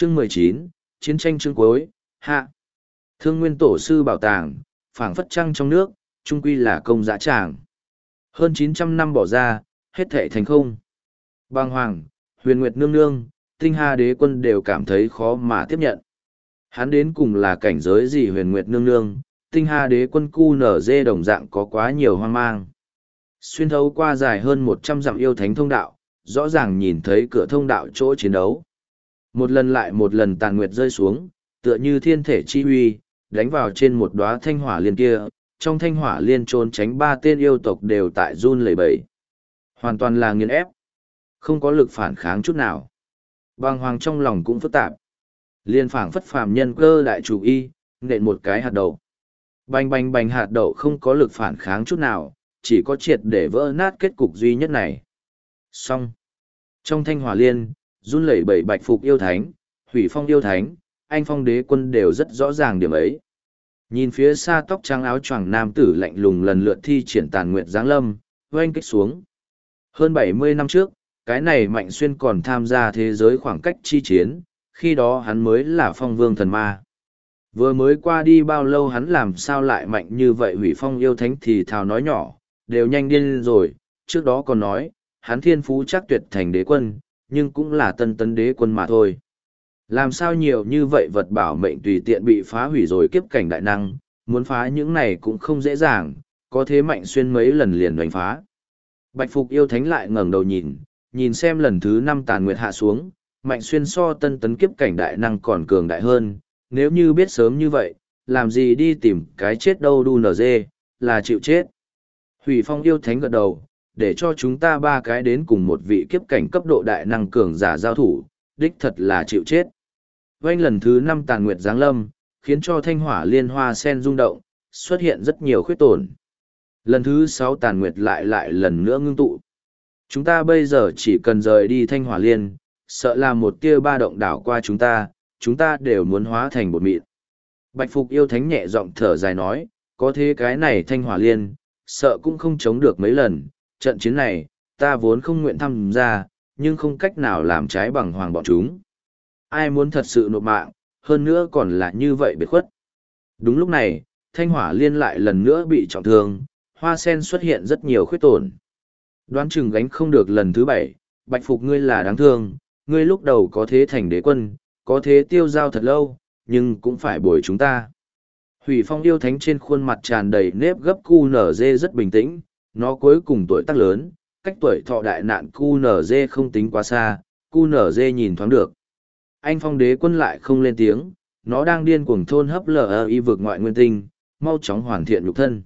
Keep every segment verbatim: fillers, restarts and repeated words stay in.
Chương mười chín, Chiến tranh chương cuối, hạ. Thương nguyên tổ sư bảo tàng, phảng phất trăng trong nước, trung quy là công dã tràng. Hơn chín trăm năm bỏ ra, hết thệ thành không. Bàng Hoàng, Huyền Nguyệt Nương Nương, Tinh Hà Đế Quân đều cảm thấy khó mà tiếp nhận. Hắn đến cùng là cảnh giới gì Huyền Nguyệt Nương Nương, Tinh Hà Đế Quân cu nở dê đồng dạng có quá nhiều hoang mang. Xuyên thấu qua dài hơn một trăm dặm yêu thánh thông đạo, rõ ràng nhìn thấy cửa thông đạo chỗ chiến đấu. Một lần lại một lần tàn nguyệt rơi xuống, tựa như thiên thể chi huy, đánh vào trên một đóa thanh hỏa liên kia, trong thanh hỏa liên trốn tránh ba tên yêu tộc đều tại run lẩy bẩy. Hoàn toàn là nghiền ép. Không có lực phản kháng chút nào. Bàng Hoàng trong lòng cũng phức tạp. Liên phảng phất phàm nhân cơ đại chủ y, nện một cái hạt đậu. Bành bành bành hạt đậu không có lực phản kháng chút nào, chỉ có triệt để vỡ nát kết cục duy nhất này. Xong. Trong thanh hỏa liên, run lẩy bẩy Bạch Phục yêu thánh, Hủy Phong yêu thánh, Anh Phong đế quân đều rất rõ ràng điểm ấy. Nhìn phía xa tóc trắng áo choàng nam tử lạnh lùng lần lượt thi triển tàn nguyệt giáng lâm, oanh kích xuống. Hơn bảy mươi năm trước, cái này Mạnh Xuyên còn tham gia thế giới khoảng cách chi chiến, khi đó hắn mới là phong vương thần ma. Vừa mới qua đi bao lâu hắn làm sao lại mạnh như vậy Hủy Phong yêu thánh thì thào nói nhỏ, đều nhanh điên rồi, trước đó còn nói, hắn thiên phú chắc tuyệt thành đế quân, nhưng cũng là tân tấn đế quân mà thôi. Làm sao nhiều như vậy vật bảo mệnh tùy tiện bị phá hủy rồi kiếp cảnh đại năng, muốn phá những này cũng không dễ dàng, có thế Mạnh Xuyên mấy lần liền đánh phá. Bạch Phục yêu thánh lại ngẩng đầu nhìn, nhìn xem lần thứ năm tàn nguyệt hạ xuống, Mạnh Xuyên so tân tấn kiếp cảnh đại năng còn cường đại hơn, nếu như biết sớm như vậy, làm gì đi tìm cái chết đâu đu nở dê, là chịu chết. Hủy Phong yêu thánh gật đầu, để cho chúng ta ba cái đến cùng một vị kiếp cảnh cấp độ đại năng cường giả giao thủ, đích thật là chịu chết. Vanh lần thứ năm tàn nguyệt giáng lâm, khiến cho thanh hỏa liên hoa sen rung động, xuất hiện rất nhiều khuyết tổn. Lần thứ sáu tàn nguyệt lại lại lần nữa ngưng tụ. Chúng ta bây giờ chỉ cần rời đi thanh hỏa liên, sợ là một tia ba động đảo qua chúng ta, chúng ta đều muốn hóa thành bột mịn. Bạch Phục yêu thánh nhẹ giọng thở dài nói, có thế cái này thanh hỏa liên, sợ cũng không chống được mấy lần, trận chiến này, ta vốn không nguyện tham gia, nhưng không cách nào làm trái bằng hoàng bọn chúng. Ai muốn thật sự nộp mạng, hơn nữa còn là như vậy biệt khuất. Đúng lúc này, thanh hỏa liên lại lần nữa bị trọng thương, hoa sen xuất hiện rất nhiều khuyết tổn. Đoán chừng gánh không được lần thứ bảy, Bạch Phục ngươi là đáng thương, ngươi lúc đầu có thế thành đế quân, có thế tiêu giao thật lâu, nhưng cũng phải bồi chúng ta. Hủy Phong yêu thánh trên khuôn mặt tràn đầy nếp gấp cu nở dê rất bình tĩnh, nó cuối cùng tuổi tác lớn, cách tuổi thọ đại nạn cu nở dê không tính quá xa, cu nở dê nhìn thoáng được. Anh Phong đế quân lại không lên tiếng, nó đang điên cuồng thôn hấp lờ y vực ngoại nguyên tinh, mau chóng hoàn thiện nhục thân.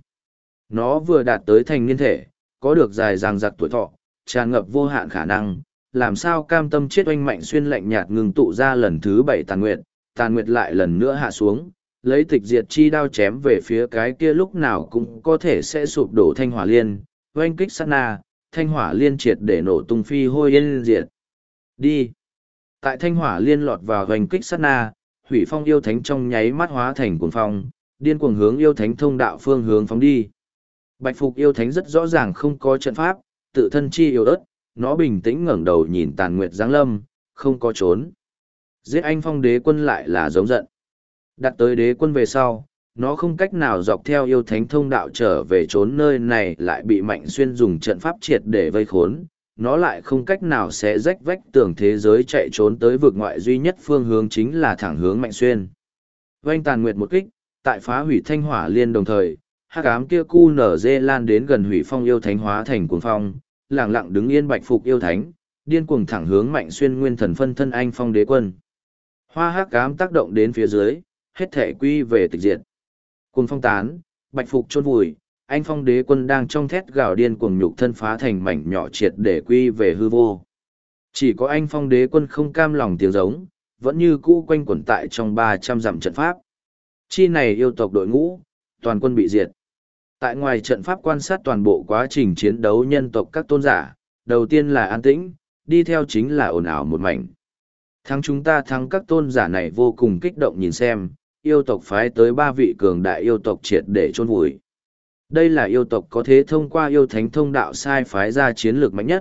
Nó vừa đạt tới thành niên thể, có được dài dằng dặc tuổi thọ, tràn ngập vô hạn khả năng, làm sao cam tâm chết oanh Mạnh Xuyên lạnh nhạt ngừng tụ ra lần thứ bảy tàn nguyệt, tàn nguyệt lại lần nữa hạ xuống, lấy tịch diệt chi đao chém về phía cái kia lúc nào cũng có thể sẽ sụp đổ thanh hỏa liên, oanh kích sát na, thanh hỏa liên triệt để nổ tung phi hôi yên diệt. Đi! Tại thanh hỏa liên lọt vào oanh kích sát na, Hủy Phong yêu thánh trong nháy mắt hóa thành cuồng phong, điên cuồng hướng yêu thánh thông đạo phương hướng phóng đi. Bạch Phục yêu thánh rất rõ ràng không có trận pháp, tự thân chi yếu ớt, nó bình tĩnh ngẩng đầu nhìn tàn nguyệt giáng lâm, không có trốn. Giết Anh Phong đế quân lại là giống giận. Đặt tới đế quân về sau, nó không cách nào dọc theo yêu thánh thông đạo trở về trốn nơi này lại bị Mạnh Xuyên dùng trận pháp triệt để vây khốn. Nó lại không cách nào sẽ rách vách tường thế giới chạy trốn tới vực ngoại duy nhất phương hướng chính là thẳng hướng Mạnh Xuyên. Vanh tàn nguyệt một kích, tại phá hủy thanh hỏa liên đồng thời, hắc ám kia cu nở dê lan đến gần Hủy Phong yêu thánh hóa thành cuồng phong, lặng lặng đứng yên Bạch Phục yêu thánh, điên cuồng thẳng hướng Mạnh Xuyên nguyên thần phân thân Anh Phong đế quân. Hoa hắc ám tác động đến phía dưới, hết thể quy về tịch diệt. Cuồng phong tán, Bạch Phục chôn vùi, Anh Phong đế quân đang trong thét gào điên cuồng nhục thân phá thành mảnh nhỏ triệt để quy về hư vô. Chỉ có Anh Phong đế quân không cam lòng tiếng giống, vẫn như cũ quanh quẩn tại trong ba trăm dặm trận pháp. Chi này yêu tộc đội ngũ, toàn quân bị diệt. Tại ngoài trận pháp quan sát toàn bộ quá trình chiến đấu nhân tộc các tôn giả, đầu tiên là an tĩnh, đi theo chính là ồn ào một mảnh. Thắng chúng ta thắng các tôn giả này vô cùng kích động nhìn xem, yêu tộc phái tới ba vị cường đại yêu tộc triệt để chôn vùi. Đây là yêu tộc có thế thông qua yêu thánh thông đạo sai phái ra chiến lược mạnh nhất,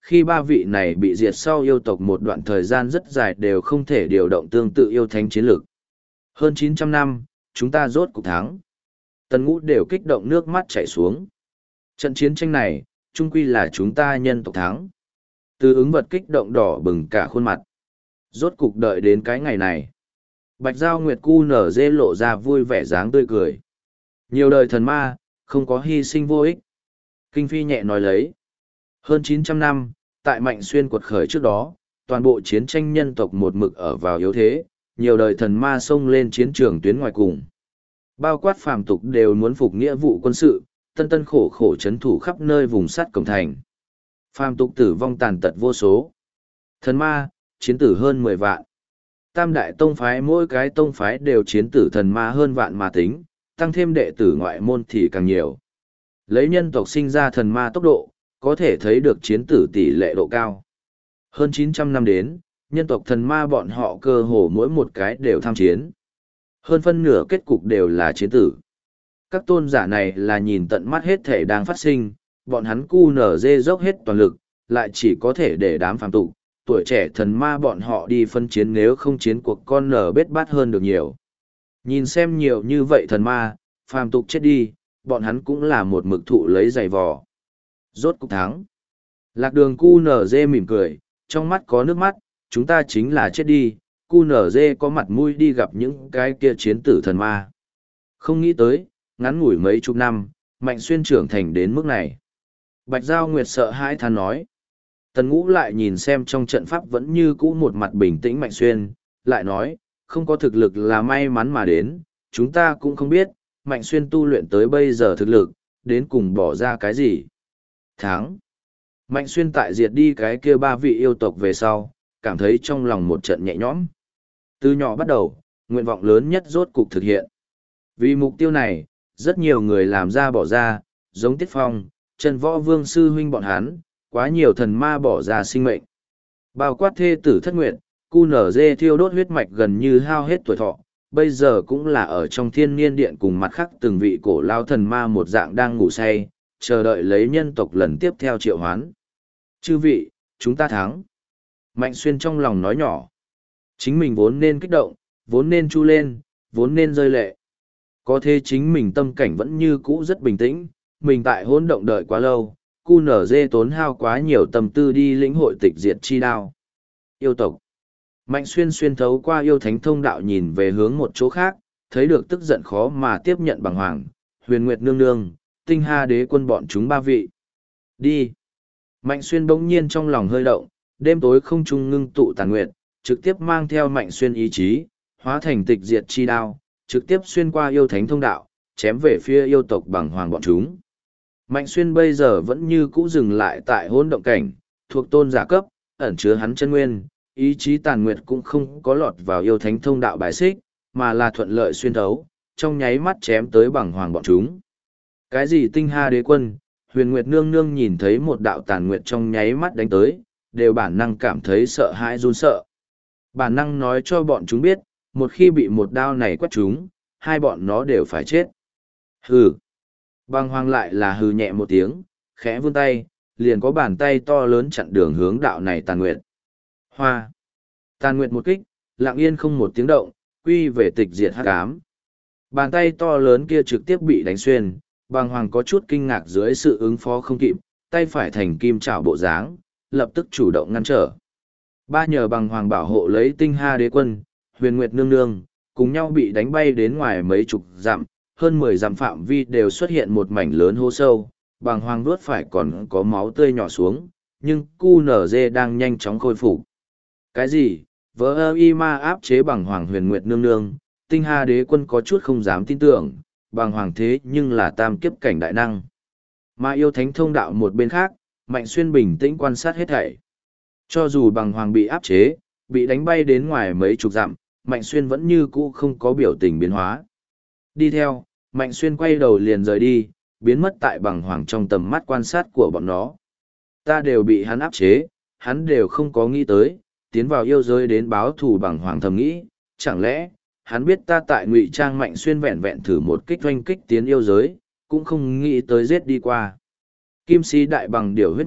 Khi ba vị này bị diệt sau yêu tộc một đoạn thời gian rất dài đều không thể điều động tương tự yêu thánh chiến lược. Hơn chín trăm năm, chúng ta rốt cục thắng. Tần Ngũ đều kích động nước mắt chảy xuống. Trận chiến tranh này, chung quy là chúng ta nhân tộc thắng. Từ ứng vật kích động đỏ bừng cả khuôn mặt. Rốt cục đợi đến cái ngày này. Bạch Giao Nguyệt Cu nở dê lộ ra vui vẻ dáng tươi cười. Nhiều đời thần ma, không có hy sinh vô ích. Kinh Phi nhẹ nói lấy. Hơn chín trăm năm, tại Mạnh Xuyên quật khởi trước đó, toàn bộ chiến tranh nhân tộc một mực ở vào yếu thế, nhiều đời thần ma xông lên chiến trường tuyến ngoài cùng. Bao quát phàm tục đều muốn phục nghĩa vụ quân sự, tân tân khổ khổ chấn thủ khắp nơi vùng sắt cổng thành. Phàm tục tử vong tàn tật vô số. Thần ma, chiến tử hơn mười vạn. Tam đại tông phái mỗi cái tông phái đều chiến tử thần ma hơn vạn mà tính, tăng thêm đệ tử ngoại môn thì càng nhiều. Lấy nhân tộc sinh ra thần ma tốc độ, có thể thấy được chiến tử tỷ lệ độ cao. Hơn chín trăm năm đến, nhân tộc thần ma bọn họ cơ hồ mỗi một cái đều tham chiến. Hơn phân nửa kết cục đều là chiến tử. Các tôn giả này là nhìn tận mắt hết thể đang phát sinh, bọn hắn cu nở dê dốc hết toàn lực, lại chỉ có thể để đám phàm tục, tuổi trẻ thần ma bọn họ đi phân chiến nếu không chiến cuộc con nở bết bát hơn được nhiều. Nhìn xem nhiều như vậy thần ma, phàm tục chết đi, bọn hắn cũng là một mực thụ lấy giày vò. Rốt cục thắng. Lạc đường cu nở dê mỉm cười, trong mắt có nước mắt, chúng ta chính là chết đi, cu nở dê có mặt mũi đi gặp những cái kia chiến tử thần ma. Không nghĩ tới, ngắn ngủi mấy chục năm, Mạnh Xuyên trưởng thành đến mức này. Bạch Giao Nguyệt sợ hãi than nói. Tần Ngũ lại nhìn xem trong trận pháp vẫn như cũ một mặt bình tĩnh Mạnh Xuyên, lại nói, không có thực lực là may mắn mà đến, chúng ta cũng không biết, Mạnh Xuyên tu luyện tới bây giờ thực lực, đến cùng bỏ ra cái gì. Tháng. Mạnh Xuyên tại diệt đi cái kia ba vị yêu tộc về sau, cảm thấy trong lòng một trận nhẹ nhõm. Từ nhỏ bắt đầu, nguyện vọng lớn nhất rốt cục thực hiện. Vì mục tiêu này, rất nhiều người làm ra bỏ ra, giống Tiết Phong, Trần Võ Vương sư huynh bọn hắn, quá nhiều thần ma bỏ ra sinh mệnh. Bao quát thê tử thất nguyện, cu nở dê thiêu đốt huyết mạch gần như hao hết tuổi thọ, bây giờ cũng là ở trong thiên niên điện cùng mặt khác từng vị cổ lao thần ma một dạng đang ngủ say, chờ đợi lấy nhân tộc lần tiếp theo triệu hoán. Chư vị, chúng ta thắng. Mạnh Xuyên trong lòng nói nhỏ. Chính mình vốn nên kích động, vốn nên chu lên, vốn nên rơi lệ. Có thế chính mình tâm cảnh vẫn như cũ rất bình tĩnh, mình tại hỗn động đợi quá lâu, cu nở dê tốn hao quá nhiều tâm tư đi lĩnh hội tịch diệt chi đao. Yêu tộc. Mạnh Xuyên xuyên thấu qua yêu thánh thông đạo nhìn về hướng một chỗ khác, thấy được tức giận khó mà tiếp nhận bằng hoàng, huyền nguyệt nương nương, tinh ha đế quân bọn chúng ba vị. Đi. Mạnh Xuyên bỗng nhiên trong lòng hơi động, đêm tối không trung ngưng tụ tàn nguyệt, trực tiếp mang theo Mạnh Xuyên ý chí, hóa thành tịch diệt chi đao, trực tiếp xuyên qua yêu thánh thông đạo, chém về phía yêu tộc bằng hoàng bọn chúng. Mạnh Xuyên bây giờ vẫn như cũ dừng lại tại hỗn động cảnh, thuộc tôn giả cấp, ẩn chứa hắn chân nguyên, ý chí tàn nguyệt cũng không có lọt vào yêu thánh thông đạo bài xích, mà là thuận lợi xuyên thấu, trong nháy mắt chém tới bằng hoàng bọn chúng. Cái gì tinh ha đế quân, huyền nguyệt nương nương nhìn thấy một đạo tàn nguyệt trong nháy mắt đánh tới, đều bản năng cảm thấy sợ hãi run sợ. Bản năng nói cho bọn chúng biết, một khi bị một đao này quét chúng, hai bọn nó đều phải chết. Hừ. Băng hoàng lại là hừ nhẹ một tiếng, khẽ vươn tay, liền có bàn tay to lớn chặn đường hướng đạo này tàn nguyệt. Hoa. Tàn nguyệt một kích, lặng yên không một tiếng động, quy về tịch diệt hắc ám. Bàn tay to lớn kia trực tiếp bị đánh xuyên, băng hoàng có chút kinh ngạc dưới sự ứng phó không kịp, tay phải thành kim chảo bộ dáng, lập tức chủ động ngăn trở. Ba nhờ băng hoàng bảo hộ lấy tinh ha đế quân, huyền nguyệt nương nương, cùng nhau bị đánh bay đến ngoài mấy chục dặm, hơn mười dặm phạm vi đều xuất hiện một mảnh lớn hố sâu, bàng hoàng vuốt phải còn có máu tươi nhỏ xuống, nhưng cu nở dê đang nhanh chóng khôi phục. Cái gì? Vỡ ơ y ma áp chế bằng hoàng huyền nguyệt nương nương, tinh ha đế quân có chút không dám tin tưởng, bằng hoàng thế nhưng là tam kiếp cảnh đại năng. Mà yêu thánh thông đạo một bên khác, Mạnh Xuyên bình tĩnh quan sát hết thảy. Cho dù bằng hoàng bị áp chế, bị đánh bay đến ngoài mấy chục dặm, Mạnh Xuyên vẫn như cũ không có biểu tình biến hóa. Đi theo, Mạnh Xuyên quay đầu liền rời đi, biến mất tại bằng hoàng trong tầm mắt quan sát của bọn nó. Ta đều bị hắn áp chế, hắn đều không có nghĩ tới, tiến vào yêu giới đến báo thù bằng hoàng thầm nghĩ, chẳng lẽ, hắn biết ta tại ngụy trang Mạnh Xuyên vẹn vẹn thử một kích doanh kích tiến yêu giới, cũng không nghĩ tới giết đi qua. Kim sĩ đại bằng điều huyết mạch,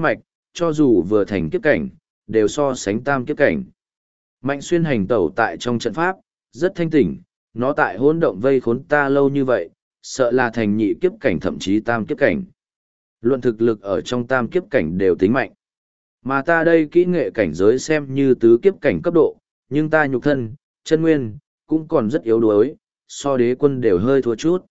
cho dù vừa thành kiếp cảnh, đều so sánh tam kiếp cảnh. Mạnh Xuyên hành tẩu tại trong trận pháp, rất thanh tỉnh, nó tại hỗn động vây khốn ta lâu như vậy, sợ là thành nhị kiếp cảnh thậm chí tam kiếp cảnh. Luận thực lực ở trong tam kiếp cảnh đều tính mạnh. Mà ta đây kỹ nghệ cảnh giới xem như tứ kiếp cảnh cấp độ, nhưng ta nhục thân, chân nguyên, cũng còn rất yếu đuối, so đế quân đều hơi thua chút.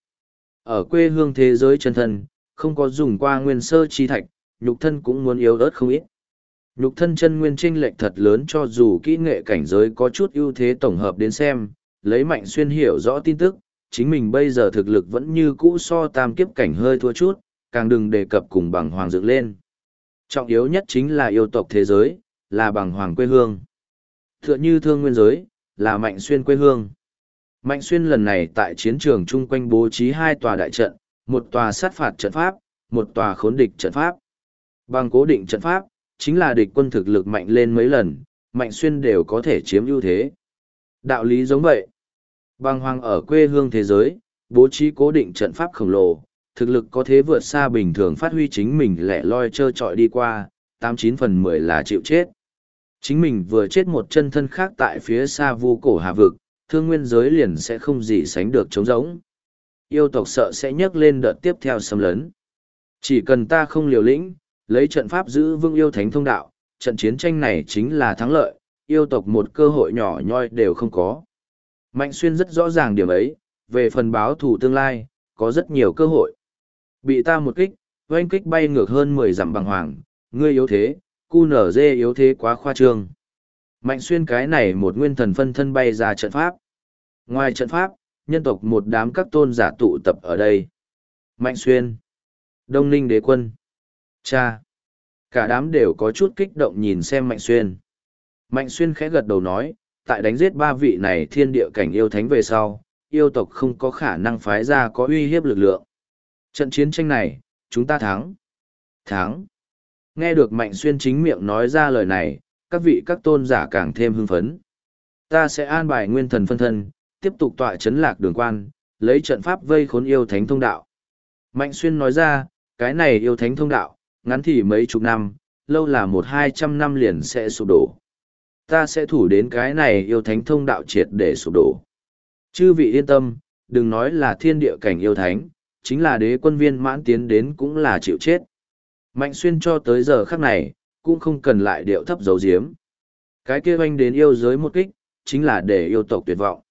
Ở quê hương thế giới chân thân, không có dùng qua nguyên sơ chi thạch, nhục thân cũng muốn yếu ớt không ít. Nhục thân chân nguyên chênh lệch thật lớn, cho dù kỹ nghệ cảnh giới có chút ưu thế tổng hợp đến xem, lấy Mạnh Xuyên hiểu rõ tin tức, chính mình bây giờ thực lực vẫn như cũ so tam kiếp cảnh hơi thua chút, càng đừng đề cập cùng bằng hoàng dựng lên. Trọng yếu nhất chính là yêu tộc thế giới, là bằng hoàng quê hương. Tựa như thương nguyên giới, là Mạnh Xuyên quê hương. Mạnh Xuyên lần này tại chiến trường chung quanh bố trí hai tòa đại trận, một tòa sát phạt trận pháp, một tòa khốn địch trận pháp. Bằng cố định trận pháp, chính là địch quân thực lực mạnh lên mấy lần, Mạnh Xuyên đều có thể chiếm ưu thế. Đạo lý giống vậy. Bằng hoàng ở quê hương thế giới, bố trí cố định trận pháp khổng lồ, thực lực có thế vượt xa bình thường phát huy chính mình lẻ loi trơ trọi đi qua, tám chín phần mười là chịu chết. Chính mình vừa chết một chân thân khác tại phía xa vu cổ hà vực, thương nguyên giới liền sẽ không gì sánh được chống giống. Yêu tộc sợ sẽ nhấc lên đợt tiếp theo xâm lấn. Chỉ cần ta không liều lĩnh, lấy trận pháp giữ vững yêu thánh thông đạo, trận chiến tranh này chính là thắng lợi, yêu tộc một cơ hội nhỏ nhoi đều không có. Mạnh Xuyên rất rõ ràng điểm ấy, về phần báo thủ tương lai, có rất nhiều cơ hội. Bị ta một kích, oanh kích bay ngược hơn mười dặm bằng hoàng, ngươi yếu thế, cu nở dê yếu thế quá khoa trương. Mạnh Xuyên cái này một nguyên thần phân thân bay ra trận pháp. Ngoài trận pháp, nhân tộc một đám các tôn giả tụ tập ở đây. Mạnh Xuyên, Đông Ninh Đế Quân, cha. Cả đám đều có chút kích động nhìn xem Mạnh Xuyên. Mạnh Xuyên khẽ gật đầu nói, tại đánh giết ba vị này thiên địa cảnh yêu thánh về sau, yêu tộc không có khả năng phái ra có uy hiếp lực lượng. Trận chiến tranh này, chúng ta thắng. Thắng. Nghe được Mạnh Xuyên chính miệng nói ra lời này, các vị các tôn giả càng thêm hưng phấn. Ta sẽ an bài nguyên thần phân thân, tiếp tục tọa chấn lạc đường quan, lấy trận pháp vây khốn yêu thánh thông đạo. Mạnh Xuyên nói ra, cái này yêu thánh thông đạo, ngắn thì mấy chục năm, lâu là một hai trăm năm liền sẽ sụp đổ. Ta sẽ thủ đến cái này yêu thánh thông đạo triệt để sụp đổ. Chư vị yên tâm, đừng nói là thiên địa cảnh yêu thánh, chính là đế quân viên mãn tiến đến cũng là chịu chết. Mạnh Xuyên cho tới giờ khắc này, cũng không cần lại điệu thấp giấu giếm. Cái kia oanh đến yêu giới một kích, chính là để yêu tộc tuyệt vọng.